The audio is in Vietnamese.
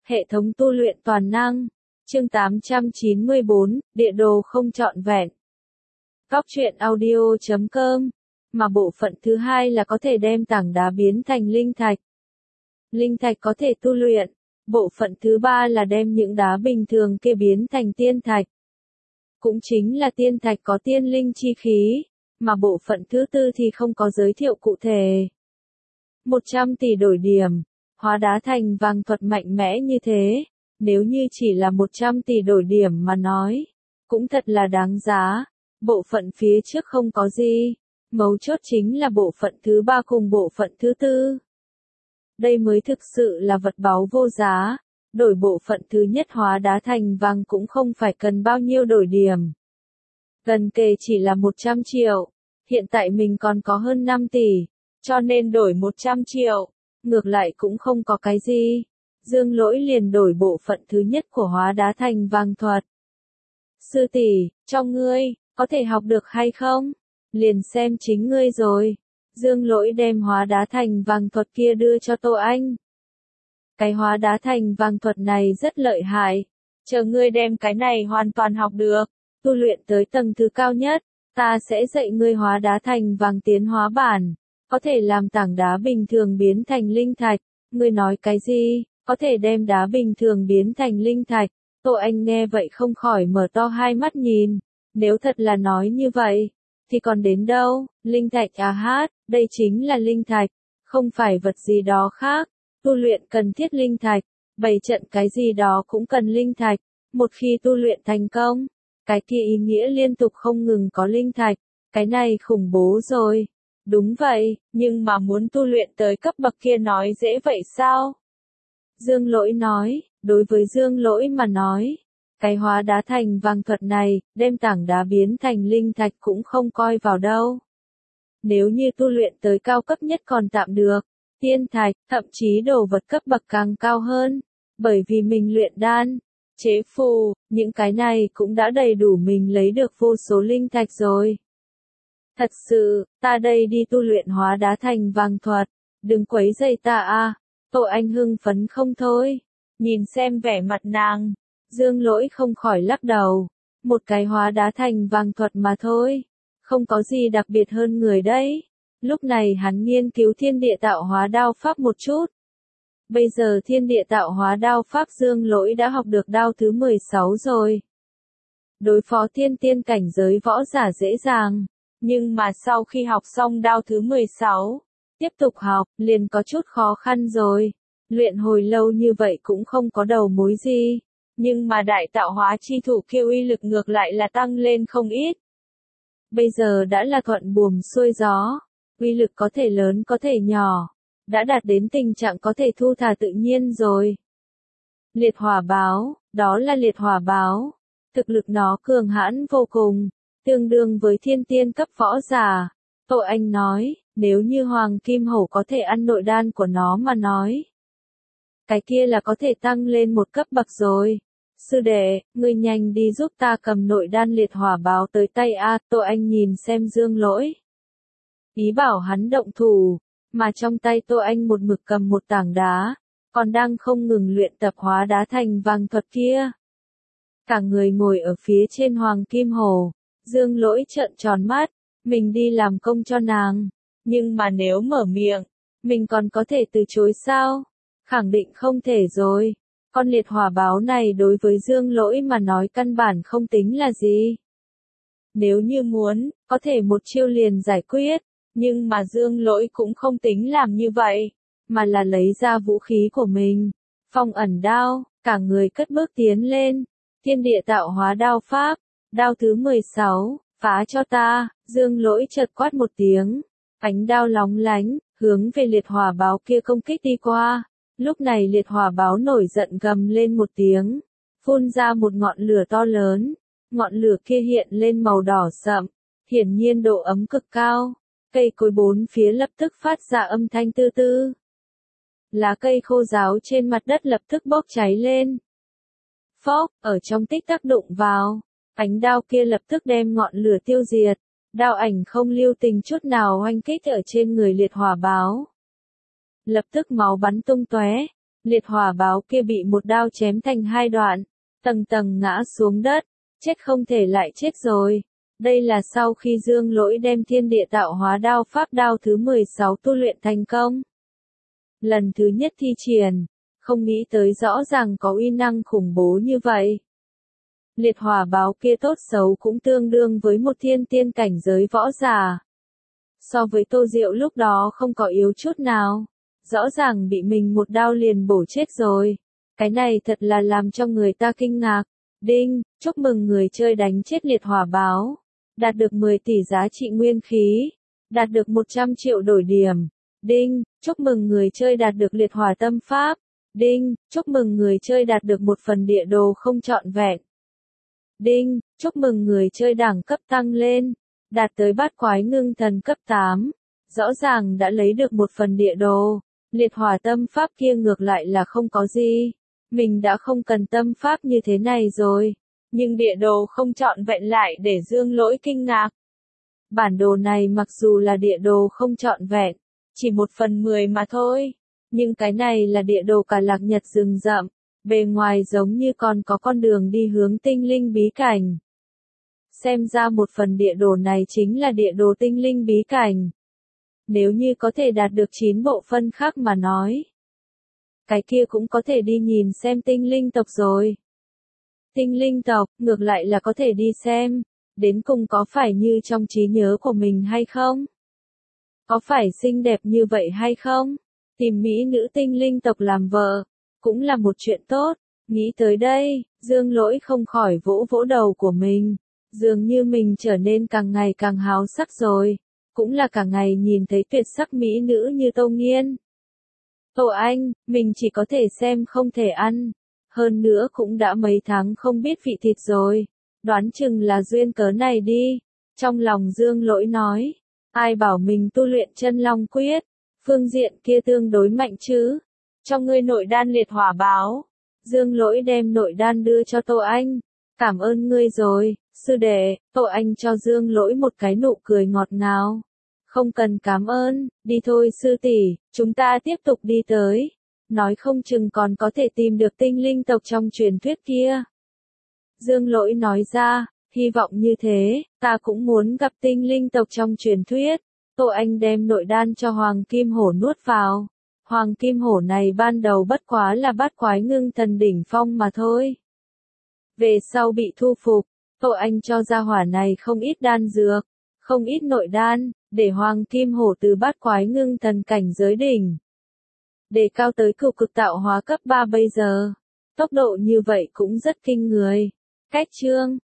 Hệ thống tu luyện toàn năng. Chương 894, địa đồ không trọn vẹn. Góc truyện audio.com. Mà bộ phận thứ hai là có thể đem tảng đá biến thành linh thạch. Linh thạch có thể tu luyện. Bộ phận thứ ba là đem những đá bình thường kia biến thành tiên thạch. Cũng chính là tiên thạch có tiên linh chi khí. Mà bộ phận thứ tư thì không có giới thiệu cụ thể. 100 tỷ đổi điểm. Hóa đá thành vàng thuật mạnh mẽ như thế, nếu như chỉ là 100 tỷ đổi điểm mà nói, cũng thật là đáng giá. Bộ phận phía trước không có gì, mấu chốt chính là bộ phận thứ ba cùng bộ phận thứ tư. Đây mới thực sự là vật báu vô giá, đổi bộ phận thứ nhất hóa đá thành vàng cũng không phải cần bao nhiêu đổi điểm. Gần kề chỉ là 100 triệu, hiện tại mình còn có hơn 5 tỷ, cho nên đổi 100 triệu. Ngược lại cũng không có cái gì. Dương Lỗi liền đổi bộ phận thứ nhất của hóa đá thành vàng thuật. Sư tỷ, cho ngươi, có thể học được hay không? Liền xem chính ngươi rồi. Dương Lỗi đem hóa đá thành vàng thuật kia đưa cho Tô Anh. Cái hóa đá thành vàng thuật này rất lợi hại. Chờ ngươi đem cái này hoàn toàn học được, tu luyện tới tầng thứ cao nhất, ta sẽ dạy ngươi hóa đá thành vàng tiến hóa bản. Có thể làm tảng đá bình thường biến thành linh thạch. Ngươi nói cái gì? Có thể đem đá bình thường biến thành linh thạch. Tô Anh nghe vậy không khỏi mở to hai mắt nhìn. Nếu thật là nói như vậy, thì còn đến đâu? Linh thạch à hát, đây chính là linh thạch, không phải vật gì đó khác. Tu luyện cần thiết linh thạch, bày trận cái gì đó cũng cần linh thạch. Một khi tu luyện thành công, cái kia ý nghĩa liên tục không ngừng có linh thạch. Cái này khủng bố rồi. Đúng vậy, nhưng mà muốn tu luyện tới cấp bậc kia nói dễ vậy sao? Dương Lỗi nói, đối với Dương Lỗi mà nói, cái hóa đá thành vàng thuật này, đem tảng đá biến thành linh thạch cũng không coi vào đâu. Nếu như tu luyện tới cao cấp nhất còn tạm được, tiên thạch, thậm chí đồ vật cấp bậc càng cao hơn, bởi vì mình luyện đan, chế phù, những cái này cũng đã đầy đủ mình lấy được vô số linh thạch rồi. Thật sự, ta đây đi tu luyện hóa đá thành vàng thuật, đừng quấy rầy ta a. Tô Anh hưng phấn không thôi, nhìn xem vẻ mặt nàng, Dương Lỗi không khỏi lắc đầu, một cái hóa đá thành vàng thuật mà thôi, không có gì đặc biệt hơn người đấy. Lúc này hắn nghiên cứu thiên địa tạo hóa đao pháp một chút. Bây giờ thiên địa tạo hóa đao pháp Dương Lỗi đã học được đao thứ 16 rồi. Đối phó thiên tiên cảnh giới võ giả dễ dàng. Nhưng mà sau khi học xong đao thứ 16, tiếp tục học, liền có chút khó khăn rồi. Luyện hồi lâu như vậy cũng không có đầu mối gì. Nhưng mà đại tạo hóa chi thủ kia uy lực ngược lại là tăng lên không ít. Bây giờ đã là thuận buồm xuôi gió. Uy lực có thể lớn có thể nhỏ. Đã đạt đến tình trạng có thể thu thả tự nhiên rồi. Liệt hỏa báo, đó là liệt hỏa báo. Thực lực nó cường hãn vô cùng. Tương đương với thiên tiên cấp võ giả. Tô Anh nói, nếu như Hoàng Kim Hổ có thể ăn nội đan của nó mà nói. Cái kia là có thể tăng lên một cấp bậc rồi. Sư đệ, ngươi nhanh đi giúp ta cầm nội đan liệt hỏa báo tới tay a. Tô Anh nhìn xem Dương Lỗi. Ý bảo hắn động thủ, mà trong tay Tô Anh một mực cầm một tảng đá, còn đang không ngừng luyện tập hóa đá thành vàng thuật kia. Cả người ngồi ở phía trên Hoàng Kim Hổ. Dương Lỗi trợn tròn mắt, mình đi làm công cho nàng, nhưng mà nếu mở miệng, mình còn có thể từ chối sao? Khẳng định không thể rồi. Con liệt hỏa báo này đối với Dương Lỗi mà nói căn bản không tính là gì. Nếu như muốn, có thể một chiêu liền giải quyết, nhưng mà Dương Lỗi cũng không tính làm như vậy, mà là lấy ra vũ khí của mình, phong ẩn đao, cả người cất bước tiến lên, thiên địa tạo hóa đao pháp. Đao thứ 16, phá cho ta. Dương Lỗi chợt quát một tiếng, ánh đao lóng lánh, hướng về liệt hỏa báo kia công kích đi qua. Lúc này liệt hỏa báo nổi giận gầm lên một tiếng, phun ra một ngọn lửa to lớn. Ngọn lửa kia hiện lên màu đỏ sậm, hiển nhiên độ ấm cực cao. Cây cối bốn phía lập tức phát ra âm thanh tư tư. Lá cây khô ráo trên mặt đất lập tức bốc cháy lên. Phốc, ở trong tích tắc đụng vào. Ánh đao kia lập tức đem ngọn lửa tiêu diệt, đao ảnh không lưu tình chút nào oanh kích ở trên người liệt hỏa báo. Lập tức máu bắn tung tóe, Liệt hỏa báo kia bị một đao chém thành hai đoạn, tầng tầng ngã xuống đất, chết không thể lại chết rồi. Đây là sau khi Dương Lỗi đem thiên địa tạo hóa đao pháp đao thứ 16 tu luyện thành công. Lần thứ nhất thi triển, không nghĩ tới rõ ràng có uy năng khủng bố như vậy. Liệt hỏa báo kia tốt xấu cũng tương đương với một thiên tiên cảnh giới võ giả. So với Tô Diệu lúc đó không có yếu chút nào. Rõ ràng bị mình một đao liền bổ chết rồi. Cái này thật là làm cho người ta kinh ngạc. Đinh, chúc mừng người chơi đánh chết liệt hỏa báo. Đạt được 10 tỷ giá trị nguyên khí. Đạt được 100 triệu đổi điểm. Đinh, chúc mừng người chơi đạt được liệt hỏa tâm pháp. Đinh, chúc mừng người chơi đạt được một phần địa đồ không trọn vẹn. Đinh, chúc mừng người chơi đẳng cấp tăng lên. Đạt tới bát quái ngưng thần cấp 8. Rõ ràng đã lấy được một phần địa đồ. Liệt hỏa tâm pháp kia ngược lại là không có gì. Mình đã không cần tâm pháp như thế này rồi. Nhưng địa đồ không trọn vẹn lại để Dương Lỗi kinh ngạc. Bản đồ này mặc dù là địa đồ không trọn vẹn, chỉ 1/10 mà thôi. Nhưng cái này là địa đồ cả lạc nhật rừng rậm. Bề ngoài giống như còn có con đường đi hướng tinh linh bí cảnh. Xem ra một phần địa đồ này chính là địa đồ tinh linh bí cảnh. Nếu như có thể đạt được 9 bộ phân khác mà nói. Cái kia cũng có thể đi nhìn xem tinh linh tộc rồi. Tinh linh tộc, ngược lại là có thể đi xem. Đến cùng có phải như trong trí nhớ của mình hay không? Có phải xinh đẹp như vậy hay không? Tìm mỹ nữ tinh linh tộc làm vợ. Cũng là một chuyện tốt. Nghĩ tới đây, Dương Lỗi không khỏi vỗ vỗ đầu của mình. Dường như mình trở nên càng ngày càng háo sắc rồi. Cũng là cả ngày nhìn thấy tuyệt sắc mỹ nữ như Tô Nghiên. Tô Anh, mình chỉ có thể xem không thể ăn. Hơn nữa cũng đã mấy tháng không biết vị thịt rồi. Đoán chừng là duyên cớ này đi. Trong lòng Dương Lỗi nói. Ai bảo mình tu luyện chân long quyết. Phương diện kia tương đối mạnh chứ. Cho ngươi nội đan liệt hỏa báo. Dương Lỗi đem nội đan đưa cho Tô Anh. Cảm ơn ngươi rồi, sư đệ. Tô Anh cho Dương Lỗi một cái nụ cười ngọt ngào. Không cần cảm ơn, đi thôi sư tỷ, chúng ta tiếp tục đi tới. Nói không chừng còn có thể tìm được tinh linh tộc trong truyền thuyết kia. Dương Lỗi nói ra, hy vọng như thế, ta cũng muốn gặp tinh linh tộc trong truyền thuyết. Tô Anh đem nội đan cho Hoàng Kim Hổ nuốt vào. Hoàng Kim Hổ này ban đầu bất quá là bát quái ngưng thần đỉnh phong mà thôi. Về sau bị thu phục, Tô Anh cho ra hỏa này không ít đan dược, không ít nội đan, để Hoàng Kim Hổ từ bát quái ngưng thần cảnh giới đỉnh. Để cao tới cửu cực tạo hóa cấp 3 bây giờ. Tốc độ như vậy cũng rất kinh người. Cách chương